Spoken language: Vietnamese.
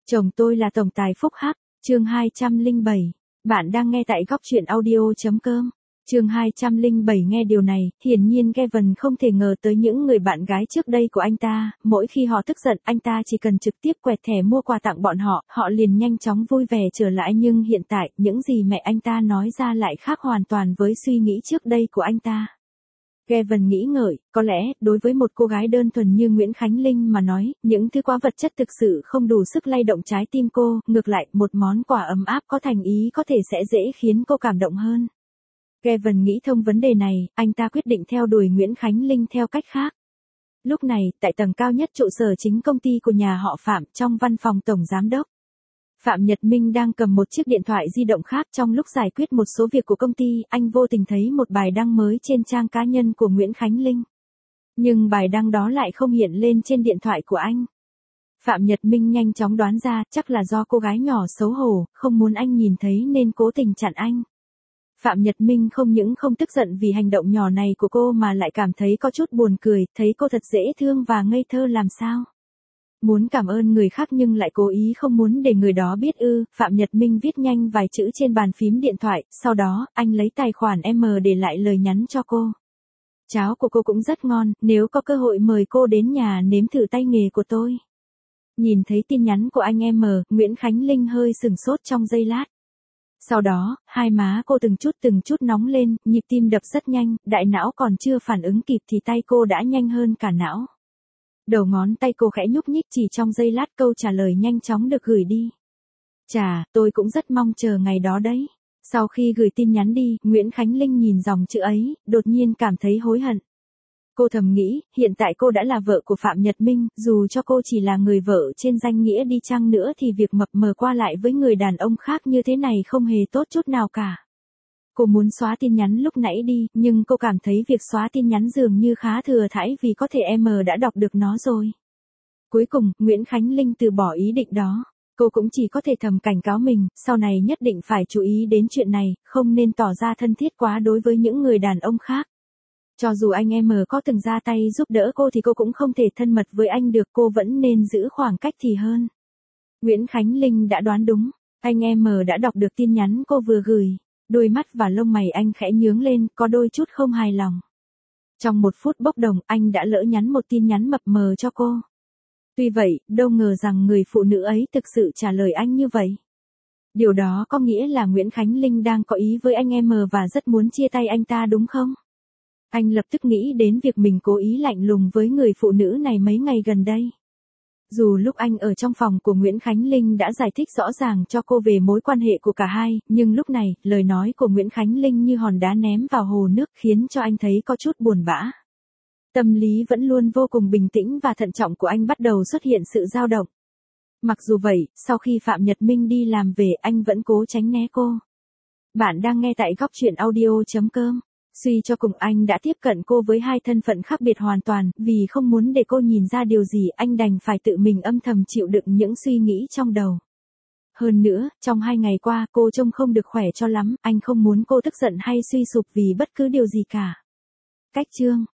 Chồng tôi là tổng tài phúc hắc, chương 207. Bạn đang nghe tại góc truyện audio.com. Chương 207 nghe điều này, hiển nhiên Kevin không thể ngờ tới những người bạn gái trước đây của anh ta, mỗi khi họ tức giận, anh ta chỉ cần trực tiếp quẹt thẻ mua quà tặng bọn họ, họ liền nhanh chóng vui vẻ trở lại, nhưng hiện tại, những gì mẹ anh ta nói ra lại khác hoàn toàn với suy nghĩ trước đây của anh ta. Kevin nghĩ ngợi, có lẽ, đối với một cô gái đơn thuần như Nguyễn Khánh Linh mà nói, những thứ quá vật chất thực sự không đủ sức lay động trái tim cô, ngược lại, một món quà ấm áp có thành ý có thể sẽ dễ khiến cô cảm động hơn. Kevin nghĩ thông vấn đề này, anh ta quyết định theo đuổi Nguyễn Khánh Linh theo cách khác. Lúc này, tại tầng cao nhất trụ sở chính công ty của nhà họ Phạm, trong văn phòng tổng giám đốc, Phạm Nhật Minh đang cầm một chiếc điện thoại di động khác. Trong lúc giải quyết một số việc của công ty, anh vô tình thấy một bài đăng mới trên trang cá nhân của Nguyễn Khánh Linh. Nhưng bài đăng đó lại không hiện lên trên điện thoại của anh. Phạm Nhật Minh nhanh chóng đoán ra, chắc là do cô gái nhỏ xấu hổ, không muốn anh nhìn thấy nên cố tình chặn anh. Phạm Nhật Minh không những không tức giận vì hành động nhỏ này của cô mà lại cảm thấy có chút buồn cười, thấy cô thật dễ thương và ngây thơ làm sao. Muốn cảm ơn người khác nhưng lại cố ý không muốn để người đó biết ư. Phạm Nhật Minh viết nhanh vài chữ trên bàn phím điện thoại, sau đó, anh lấy tài khoản M để lại lời nhắn cho cô. Cháo của cô cũng rất ngon, nếu có cơ hội mời cô đến nhà nếm thử tay nghề của tôi. Nhìn thấy tin nhắn của anh M, Nguyễn Khánh Linh hơi sửng sốt trong giây lát. Sau đó, hai má cô từng chút nóng lên, nhịp tim đập rất nhanh, đại não còn chưa phản ứng kịp thì tay cô đã nhanh hơn cả não. Đầu ngón tay cô khẽ nhúc nhích, chỉ trong giây lát câu trả lời nhanh chóng được gửi đi. Chà, tôi cũng rất mong chờ ngày đó đấy. Sau khi gửi tin nhắn đi, Nguyễn Khánh Linh nhìn dòng chữ ấy, đột nhiên cảm thấy hối hận. Cô thầm nghĩ, hiện tại cô đã là vợ của Phạm Nhật Minh, dù cho cô chỉ là người vợ trên danh nghĩa đi chăng nữa thì việc mập mờ qua lại với người đàn ông khác như thế này không hề tốt chút nào cả. Cô muốn xóa tin nhắn lúc nãy đi, nhưng cô cảm thấy việc xóa tin nhắn dường như khá thừa thãi vì có thể M đã đọc được nó rồi. Cuối cùng, Nguyễn Khánh Linh từ bỏ ý định đó. Cô cũng chỉ có thể thầm cảnh cáo mình, sau này nhất định phải chú ý đến chuyện này, không nên tỏ ra thân thiết quá đối với những người đàn ông khác. Cho dù anh M có từng ra tay giúp đỡ cô thì cô cũng không thể thân mật với anh được, cô vẫn nên giữ khoảng cách thì hơn. Nguyễn Khánh Linh đã đoán đúng, anh M đã đọc được tin nhắn cô vừa gửi. Đôi mắt và lông mày anh khẽ nhướng lên, có đôi chút không hài lòng. Trong một phút bốc đồng, anh đã lỡ nhắn một tin nhắn mập mờ cho cô. Tuy vậy, đâu ngờ rằng người phụ nữ ấy thực sự trả lời anh như vậy. Điều đó có nghĩa là Nguyễn Khánh Linh đang có ý với anh M và rất muốn chia tay anh ta đúng không? Anh lập tức nghĩ đến việc mình cố ý lạnh lùng với người phụ nữ này mấy ngày gần đây. Dù lúc anh ở trong phòng của Nguyễn Khánh Linh đã giải thích rõ ràng cho cô về mối quan hệ của cả hai, nhưng lúc này, lời nói của Nguyễn Khánh Linh như hòn đá ném vào hồ nước khiến cho anh thấy có chút buồn bã. Tâm lý vẫn luôn vô cùng bình tĩnh và thận trọng của anh bắt đầu xuất hiện sự dao động. Mặc dù vậy, sau khi Phạm Nhật Minh đi làm về, anh vẫn cố tránh né cô. Bạn đang nghe tại góc truyện audio.com. Suy cho cùng anh đã tiếp cận cô với hai thân phận khác biệt hoàn toàn, vì không muốn để cô nhìn ra điều gì anh đành phải tự mình âm thầm chịu đựng những suy nghĩ trong đầu. Hơn nữa, trong 2 ngày qua cô trông không được khỏe cho lắm, anh không muốn cô tức giận hay suy sụp vì bất cứ điều gì cả. Cách chương